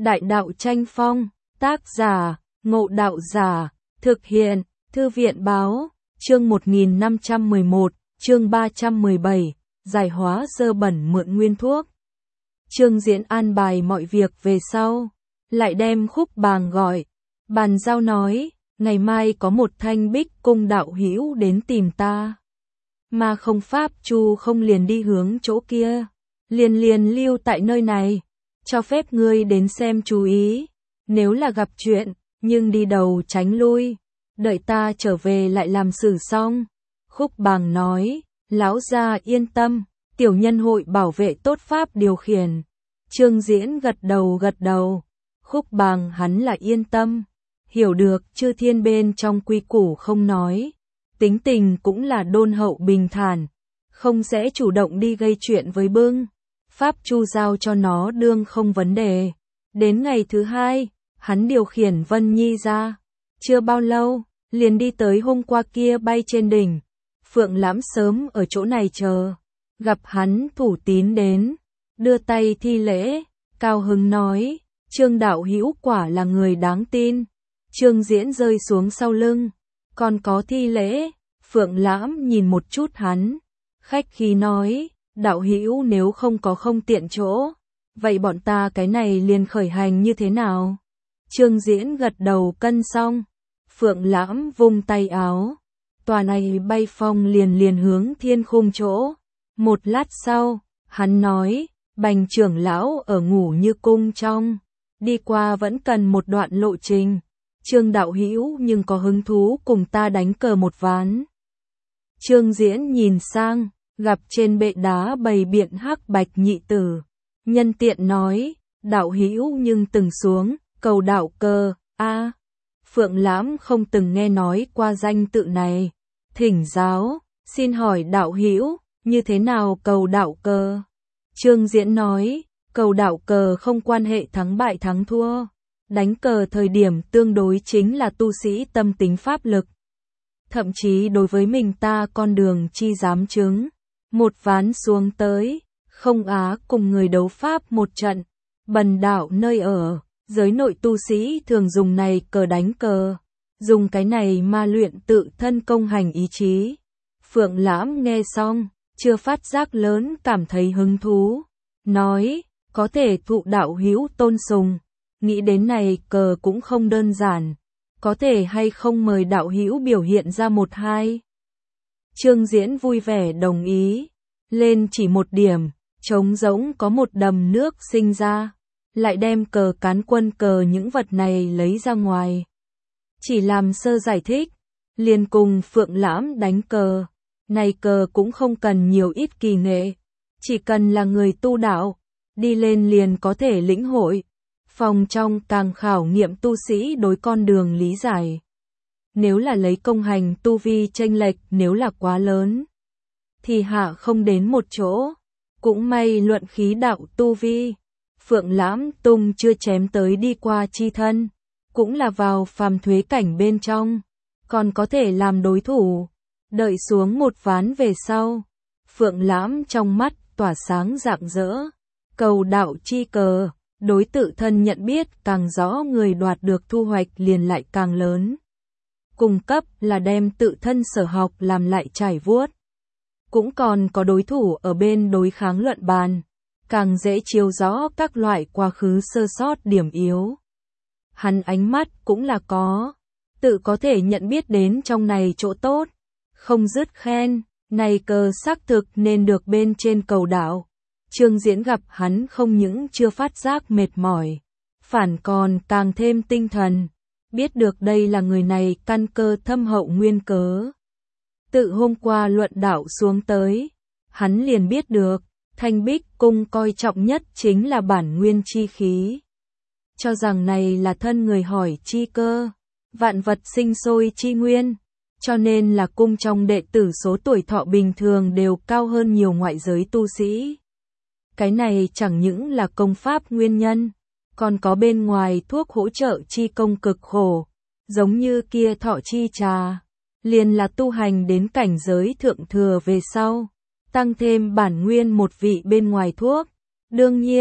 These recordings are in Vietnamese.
Đại đạo tranh phong, tác giả, Ngộ Đạo Giả, thực hiện, Thư viện báo, chương 1511, chương 317, giải hóa dơ bẩn mượn nguyên thuốc. Trương Diễn an bài mọi việc về sau, lại đem Khúc Bàng gọi, bàn giao nói, ngày mai có một Thanh Bích cung đạo hữu đến tìm ta. Mà không pháp chu không liền đi hướng chỗ kia, liền lưu tại nơi này, cho phép ngươi đến xem chú ý, nếu là gặp chuyện, nhưng đi đầu tránh lui, đợi ta trở về lại làm xử xong. Khúc Bàng nói, lão gia yên tâm, tiểu nhân hội bảo vệ tốt pháp điều khiển. Trương Diễn gật đầu, Khúc Bàng hắn là yên tâm, hiểu được chư thiên bên trong quy củ không nói, tính tình cũng là đôn hậu bình thản, không sẽ chủ động đi gây chuyện với bưng. Pháp chu giao cho nó đương không vấn đề. Đến ngày thứ hai, hắn điều khiển Vân Nhi ra, chưa bao lâu, liền đi tới hôm qua kia bay trên đỉnh. Phượng Lãm sớm ở chỗ này chờ, gặp hắn thủ tín đến, đưa tay thi lễ, cao hứng nói, Trương đạo hữu quả là người đáng tin. Trương Diễn rơi xuống sau lưng, còn có thi lễ. Phượng Lãm nhìn một chút hắn, khách khí nói, đạo hữu nếu không có không tiện chỗ, vậy bọn ta cái này liền khởi hành như thế nào? Trương Diễn gật đầu cân xong, Phượng Lãm vung tay áo, tòa này bay phong liền hướng thiên khung chỗ. Một lát sau, hắn nói, Bành trưởng lão ở ngủ như cung trong, đi qua vẫn cần một đoạn lộ trình. Trương đạo hữu nhưng có hứng thú cùng ta đánh cờ một ván. Trương Diễn nhìn sang, gặp trên bệ đá bày biện hắc bạch nhị tử, nhân tiện nói, đạo hữu nhưng từng xuống, cầu đạo cờ, a. Phượng Lãm không từng nghe nói qua danh tự này, thỉnh giáo, xin hỏi đạo hữu, như thế nào cầu đạo cờ? Trương Diễn nói, cầu đạo cờ không quan hệ thắng bại thắng thua, đánh cờ thời điểm tương đối chính là tu sĩ tâm tính pháp lực. Thậm chí đối với mình ta con đường chi dám chứng, một ván xuống tới, không á cùng người đấu pháp một trận, bần đạo nơi ở, giới nội tu sĩ thường dùng này cờ đánh cờ, dùng cái này ma luyện tự thân công hành ý chí. Phượng Lãm nghe xong, chưa phát giác lớn cảm thấy hứng thú, nói, có thể thụ đạo hữu tôn sùng, nghĩ đến này cờ cũng không đơn giản, có thể hay không mời đạo hữu biểu hiện ra một hai. Trương Diễn vui vẻ đồng ý, lên chỉ một điểm, trống rỗng có một đầm nước sinh ra, lại đem cờ cán quân cờ những vật này lấy ra ngoài. Chỉ làm sơ giải thích, liền cùng Phượng Lãm đánh cờ, này cờ cũng không cần nhiều ít kỳ nghệ, chỉ cần là người tu đạo, đi lên liền có thể lĩnh hội. Phòng trong càng khảo nghiệm tu sĩ đối con đường lý giải. Nếu là lấy công hành tu vi chênh lệch, nếu là quá lớn, thì hạ không đến một chỗ. Cũng may luận khí đạo tu vi, Phượng Lãm tung chưa chém tới đi qua chi thân, cũng là vào phàm thuế cảnh bên trong, còn có thể làm đối thủ. Đợi xuống một ván về sau, Phượng Lãm trong mắt tỏa sáng rạng rỡ, cầu đạo chi cờ. Đối tự thân nhận biết càng rõ, người đoạt được thu hoạch liền lại càng lớn. Cung cấp là đem tự thân sở học làm lại trải vuốt. Cũng còn có đối thủ ở bên đối kháng luận bàn, càng dễ chiếu rõ các loại quá khứ sơ sót điểm yếu. Hắn ánh mắt cũng là tự có thể nhận biết đến trong này chỗ tốt, không dứt khen, này cờ xác thực nên được bên trên cầu đạo. Trương Diễn gặp hắn không những chưa phát giác mệt mỏi, phản còn càng thêm tinh thần, biết được đây là người này căn cơ thâm hậu nguyên cớ. Tự hôm qua luận đạo xuống tới, hắn liền biết được, Thanh Bích cung coi trọng nhất chính là bản nguyên chi khí. Cho rằng này là thân người hỏi chi cơ, vạn vật sinh sôi chi nguyên, cho nên là cung trong đệ tử số tuổi thọ bình thường đều cao hơn nhiều ngoại giới tu sĩ. Cái này chẳng những là công pháp nguyên nhân, còn có bên ngoài thuốc hỗ trợ chi công cực khổ, giống như kia thọ chi trà, liền là tu hành đến cảnh giới thượng thừa về sau, tăng thêm bản nguyên một vị bên ngoài thuốc. Đương nhiên,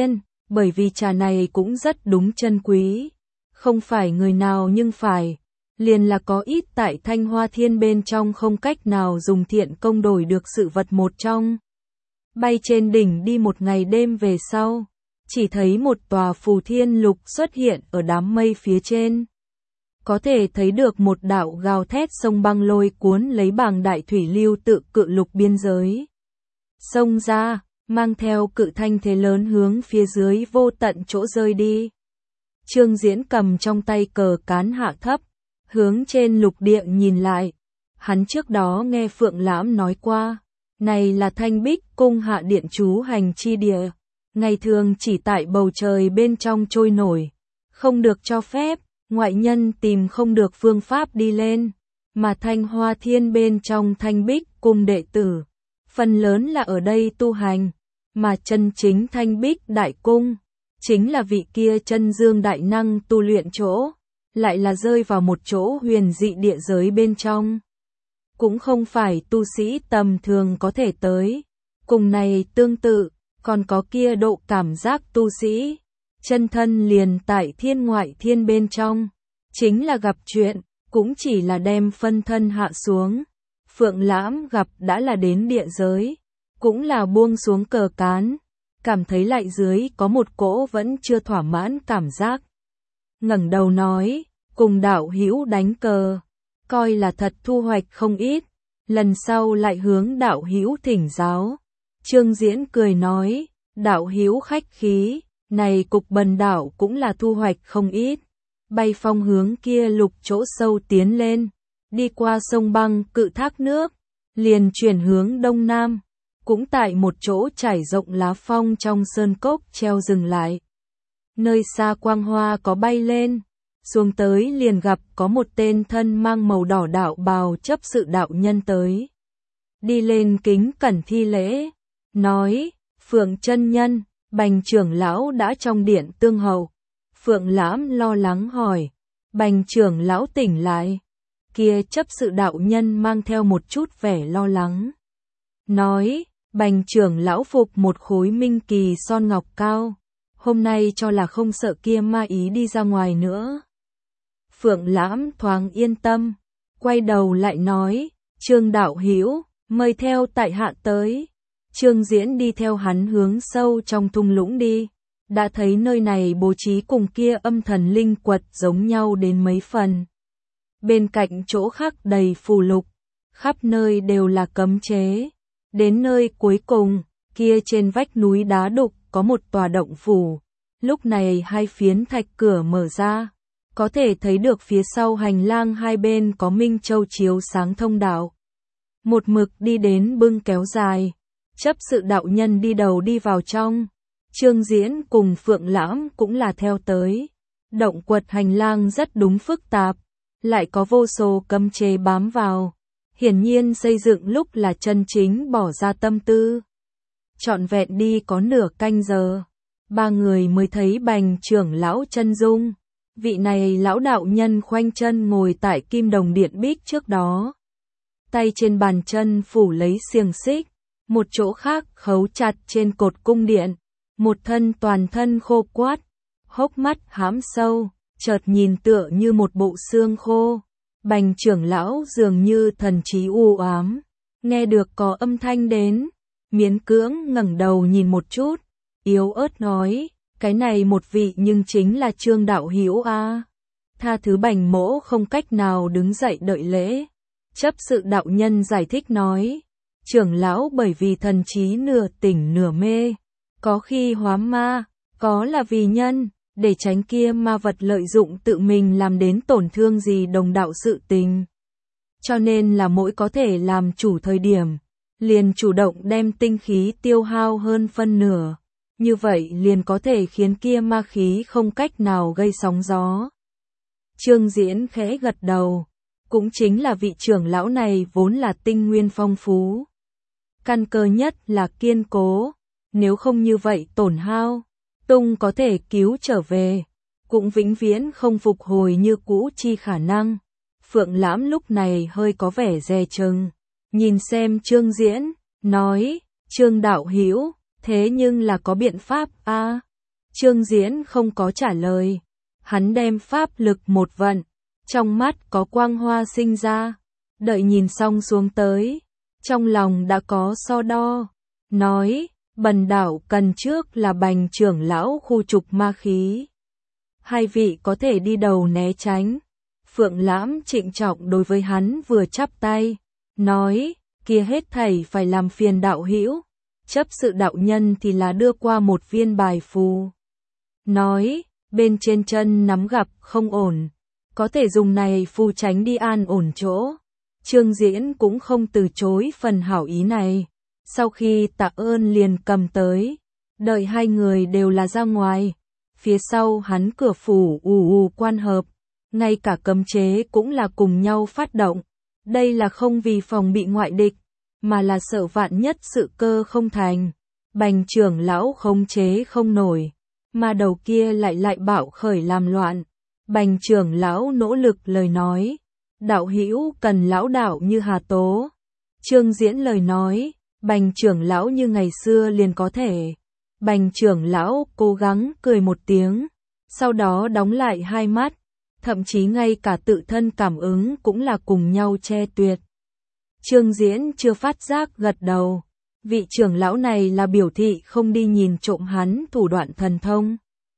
bởi vì trà này cũng rất đúng chân quý. Không phải người nào nhưng phải, liền là có ít tại Thanh Hoa Thiên bên trong không cách nào dùng thiện công đổi được sự vật một trong. Bay trên đỉnh đi một ngày đêm về sau, chỉ thấy một tòa phù thiên lục xuất hiện ở đám mây phía trên. Có thể thấy được một đạo gào thét sông băng lôi cuốn lấy bàng đại thủy lưu tự cự lục biên giới. Sông ra, mang theo cự thanh thế lớn hướng phía dưới vô tận chỗ rơi đi. Trương Diễn cầm trong tay cờ cán hạ thấp, hướng trên lục địa nhìn lại. Hắn trước đó nghe Phượng Lãm nói qua, này là Thanh Bích cung hạ điện trú hành chi địa, ngày thường chỉ tại bầu trời bên trong trôi nổi, không được cho phép, ngoại nhân tìm không được phương pháp đi lên, mà Thanh Hoa Thiên bên trong Thanh Bích cung đệ tử, phần lớn là ở đây tu hành, mà chân chính Thanh Bích đại cung, chính là vị kia chân dương đại năng tu luyện chỗ, lại là rơi vào một chỗ huyền dị địa giới bên trong. Cũng không phải tu sĩ tầm thường có thể tới. Cùng này tương tự, còn có kia độ cảm giác tu sĩ, chân thân liền tại thiên ngoại thiên bên trong, chính là gặp chuyện, cũng chỉ là đem phân thân hạ xuống. Phượng Lãm gặp đã là đến địa giới, cũng là buông xuống cờ cán, cảm thấy lại dưới có một cỗ vẫn chưa thỏa mãn cảm giác. Ngẩng đầu nói, cùng đạo hữu đánh cờ, coi là thật thu hoạch không ít, lần sau lại hướng đạo hữu thỉnh giáo. Trương Diễn cười nói, đạo hữu khách khí, này cục bần đảo cũng là thu hoạch không ít. Bay phong hướng kia lục chỗ sâu tiến lên, đi qua sông băng cự thác nước, liền chuyển hướng đông nam, cũng tại một chỗ trải rộng lá phong trong sơn cốc treo dừng lại. Nơi xa quang hoa có bay lên, xuống tới liền gặp có một tên thân mang màu đỏ đạo bào chấp sự đạo nhân tới. Đi lên kính cẩn thi lễ, nói, Phượng chân nhân, Bành trưởng lão đã trong điện tương hầu. Phượng Lãm lo lắng hỏi, Bành trưởng lão tỉnh lại. Kia chấp sự đạo nhân mang theo một chút vẻ lo lắng. Nói, Bành trưởng lão phục một khối minh kỳ son ngọc cao. Hôm nay cho là không sợ kia ma ý đi ra ngoài nữa. Phượng Lãm thoáng yên tâm, quay đầu lại nói, Trương đạo hữu mời theo tại hạ tới. Trương Diễn đi theo hắn hướng sâu trong thung lũng đi, đã thấy nơi này bố trí cùng kia âm thần linh quật giống nhau đến mấy phần. Bên cạnh chỗ khác đầy phù lục, khắp nơi đều là cấm chế. Đến nơi cuối cùng, kia trên vách núi đá đục có một tòa động phủ. Lúc này hai phiến thạch cửa mở ra, có thể thấy được phía sau hành lang hai bên có minh châu chiếu sáng thông đạo. Một mực đi đến bưng kéo dài, chấp sự đạo nhân đi đầu đi vào trong. Trương Diễn cùng Phượng Lãm cũng là theo tới. Động quật hành lang rất đúng phức tạp, lại có vô số cấm chế bám vào. Hiển nhiên xây dựng lúc là chân chính bỏ ra tâm tư. Trọn vẹn đi có nửa canh giờ, ba người mới thấy Bành trưởng lão chân dung. Vị này lão đạo nhân khoanh chân ngồi tại kim đồng điện bích trước đó. Tay trên bàn chân phủ lấy xiềng xích, một chỗ khác khấu chặt trên cột cung điện. Một thân toàn thân khô quắt, hốc mắt hám sâu, chợt nhìn tựa như một bộ xương khô. Bành trưởng lão dường như thần trí u ám, nghe được có âm thanh đến, miễn cưỡng ngẩng đầu nhìn một chút, yếu ớt nói, cái này một vị nhưng chính là Trương đạo hữu a. Tha thứ Bành mỗ không cách nào đứng dậy đợi lễ. Chấp sự đạo nhân giải thích nói, trưởng lão bởi vì thần trí nửa tỉnh nửa mê, có khi hóa ma, có là vì nhân, để tránh kia ma vật lợi dụng tự mình làm đến tổn thương gì đồng đạo sự tình. Cho nên là mỗi có thể làm chủ thời điểm, liền chủ động đem tinh khí tiêu hao hơn phân nửa. Như vậy liền có thể khiến kia ma khí không cách nào gây sóng gió. Trương Diễn khẽ gật đầu, cũng chính là vị trưởng lão này vốn là tinh nguyên phong phú. Căn cơ nhất là kiên cố, nếu không như vậy tổn hao, tung có thể cứu trở về, cũng vĩnh viễn không phục hồi như cũ chi khả năng. Phượng Lãm lúc này hơi có vẻ dè chừng, nhìn xem Trương Diễn, nói, Trương đạo hữu, thế nhưng là có biện pháp a. Trương Diễn không có trả lời. Hắn đem pháp lực một vận, trong mắt có quang hoa sinh ra. Đợi nhìn xong xuống tới, trong lòng đã có so đo. Nói, bần đạo cần trước là Bành trưởng lão khu trục ma khí. Hai vị có thể đi đầu né tránh. Phượng Lãm trịnh trọng đối với hắn vừa chắp tay. Nói, kia hết thảy phải làm phiền đạo hữu. Chấp sự đạo nhân thì là đưa qua một viên bài phù. Nói, bên trên chân nắm gặp không ổn. Có thể dùng này phù tránh đi an ổn chỗ. Trương Diễn cũng không từ chối phần hảo ý này. Sau khi tạ ơn liền cầm tới. Đợi hai người đều là ra ngoài. Phía sau hắn cửa phủ quan hợp. Ngay cả cấm chế cũng là cùng nhau phát động. Đây là không vì phòng bị ngoại địch, mà là sợ vạn nhất sự cơ không thành. Bành trưởng lão khống chế không nổi, mà đầu kia lại bạo khởi làm loạn. Bành trưởng lão nỗ lực lời nói, đạo hữu cần lão đạo như Hà Tố. Trương Diễn lời nói, Bành trưởng lão như ngày xưa liền có thể. Bành trưởng lão cố gắng cười một tiếng, sau đó đóng lại hai mắt, thậm chí ngay cả tự thân cảm ứng cũng là cùng nhau che tuyệt. Trương Diễn chưa phát giác gật đầu. Vị trưởng lão này là biểu thị không đi nhìn trộm hắn thủ đoạn thần thông.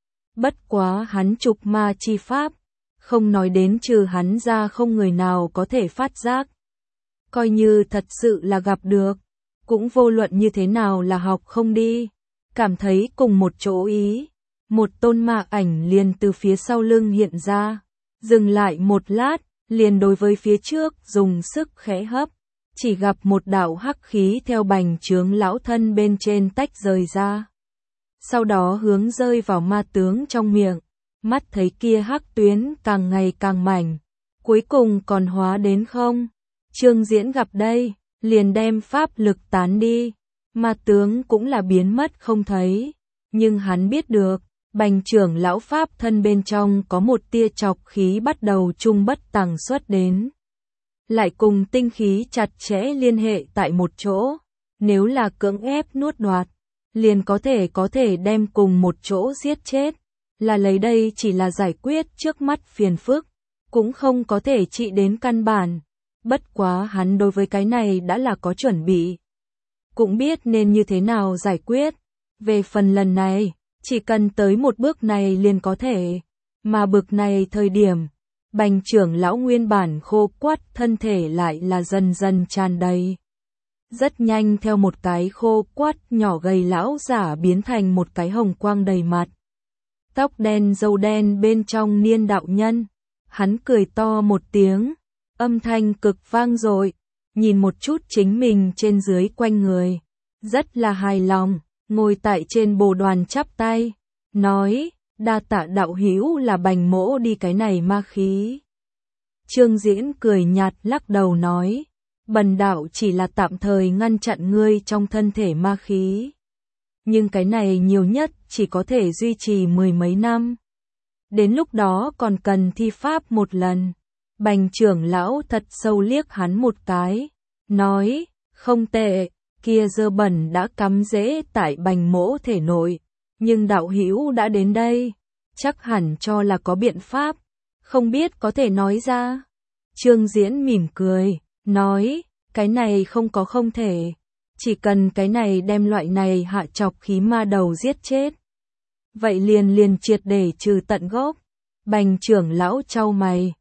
Bất quá hắn trục ma chi pháp, không nói đến trừ hắn ra không người nào có thể phát giác. Coi như thật sự là gặp được, cũng vô luận như thế nào là học không đi. Cảm thấy cùng một chỗ ý, một tôn ma ảnh liền từ phía sau lưng hiện ra. Dừng lại một lát, liền đối với phía trước dùng sức khẽ hấp. Chỉ gặp một đạo hắc khí theo bành trướng lão thân bên trên tách rời ra. Sau đó hướng rơi vào ma tướng trong miệng. Mắt thấy kia hắc tuyến càng ngày càng mảnh. Cuối cùng còn hóa đến không. Trương Diễn gặp đây, liền đem pháp lực tán đi. Ma tướng cũng là biến mất không thấy. Nhưng hắn biết được, bành trưởng lão pháp thân bên trong có một tia chọc khí bắt đầu trung bất tằng xuất đến. Lại cùng tinh khí chặt chẽ liên hệ tại một chỗ. Nếu là cưỡng ép nuốt đoạt, liền có thể đem cùng một chỗ giết chết. Là lấy đây chỉ là giải quyết trước mắt phiền phức, cũng không có thể trị đến căn bản. Bất quá hắn đối với cái này đã là có chuẩn bị. Cũng biết nên như thế nào giải quyết. Về phần lần này, chỉ cần tới một bước này liền có thể. Mà bực này thời điểm, bành trưởng lão nguyên bản khô quắt thân thể lại là dần dần tràn đầy. Rất nhanh theo một cái khô quắt nhỏ gầy lão giả biến thành một cái hồng quang đầy mặt. Tóc đen râu đen bên trong niên đạo nhân. Hắn cười to một tiếng, âm thanh cực vang dội, nhìn một chút chính mình trên dưới quanh người. Rất là hài lòng, ngồi tại trên bồ đoàn chắp tay, nói, đa tạ đạo hữu là bành mỗ đi cái này ma khí. Trương Diễn cười nhạt lắc đầu nói, bần đạo chỉ là tạm thời ngăn chặn ngươi trong thân thể ma khí. Nhưng cái này nhiều nhất chỉ có thể duy trì 10 mấy năm. Đến lúc đó còn cần thi pháp một lần. Bành trưởng lão thật sâu liếc hắn một cái, nói, không tệ, kia dơ bẩn đã cắm rễ tại bành mỗ thể nội. Nhưng đạo hữu đã đến đây, chắc hẳn cho là có biện pháp, không biết có thể nói ra. Trương Diễn mỉm cười, nói, cái này không có không thể, chỉ cần cái này đem loại này hạ chọc khí ma đầu giết chết. Vậy liền triệt để trừ tận gốc. Bành trưởng lão chau mày,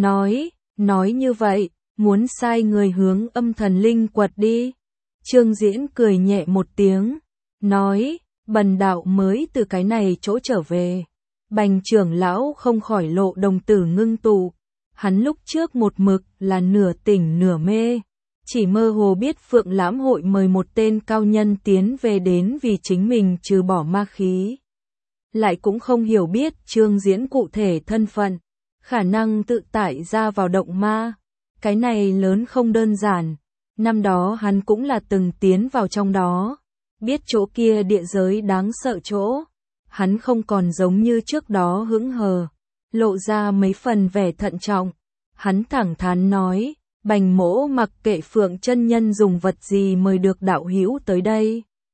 nói như vậy, muốn sai người hướng âm thần linh quật đi. Trương Diễn cười nhẹ một tiếng, nói, bần đạo mới từ cái này chỗ trở về. Bành trưởng lão không khỏi lộ đồng tử ngưng tụ. Hắn lúc trước một mực là nửa tỉnh nửa mê, chỉ mơ hồ biết Phượng Lãm hội mời một tên cao nhân tiến về đến vì chính mình trừ bỏ ma khí. Lại cũng không hiểu biết Trương Diễn cụ thể thân phận, khả năng tự tại ra vào động ma. Cái này lớn không đơn giản, năm đó hắn cũng là từng tiến vào trong đó, biết chỗ kia địa giới đáng sợ chỗ. Hắn không còn giống như trước đó hững hờ, lộ ra mấy phần vẻ thận trọng. Hắn thẳng thắn nói, bành mỗ mặc kệ Phượng chân nhân dùng vật gì mời được đạo hữu tới đây.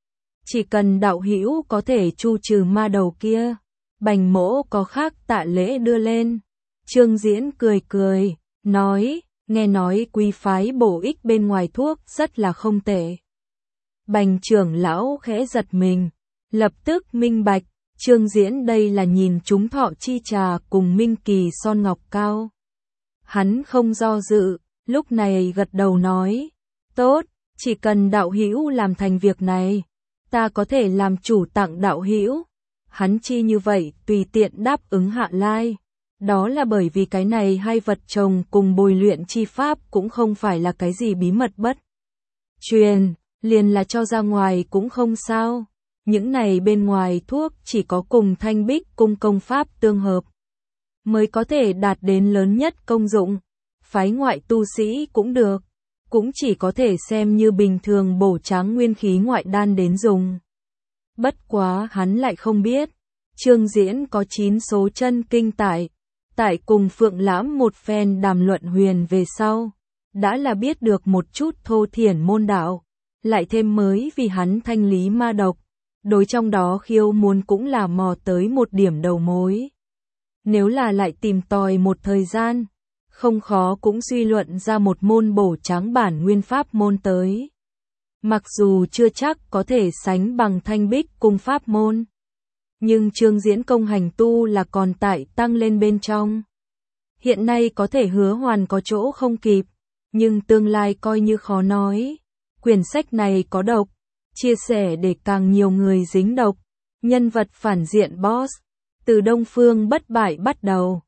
Chỉ cần đạo hữu có thể tru trừ ma đầu kia, Bành Mỗ có khác tạ lễ đưa lên. Trương Diễn cười cười, nói, nghe nói quý phái bổ ích bên ngoài thuốc rất là không tệ. Bành trưởng lão khẽ giật mình, lập tức minh bạch, Trương Diễn đây là nhìn chúng Thọ Chi Trà cùng Minh Kỳ Son Ngọc Cao. Hắn không do dự, lúc này gật đầu nói, tốt, chỉ cần đạo hữu làm thành việc này, ta có thể làm chủ tặng đạo hữu. Hắn chi như vậy tùy tiện đáp ứng Hạ Lai. Đó là bởi vì cái này hai vật chồng cùng bồi luyện chi pháp cũng không phải là cái gì bí mật bất truyền, liền là cho ra ngoài cũng không sao. Những này bên ngoài thuốc chỉ có cùng Thanh Bích cung công pháp tương hợp mới có thể đạt đến lớn nhất công dụng. Phái ngoại tu sĩ cũng được, cũng chỉ có thể xem như bình thường bổ tráng nguyên khí ngoại đan đến dùng. Bất quá hắn lại không biết, Trương Diễn có 9 số chân kinh tại cùng Phượng Lãm một phen đàm luận huyền về sau, đã là biết được một chút thô thiển môn đạo, lại thêm mới vì hắn thanh lý ma độc, đối trong đó khiêu muốn cũng là mò tới một điểm đầu mối. Nếu là lại tìm tòi một thời gian, không khó cũng suy luận ra một môn bổ tráng bản nguyên pháp môn tới. Mặc dù chưa chắc có thể sánh bằng Thanh Bích cung pháp môn, nhưng Trương Diễn công hành tu là còn tại tăng lên bên trong. Hiện nay có thể hứa hoàn có chỗ không kịp, nhưng tương lai coi như khó nói. Quyển sách này có độc, chia sẻ để càng nhiều người dính độc. Nhân vật phản diện boss, từ Đông Phương bất bại bắt đầu.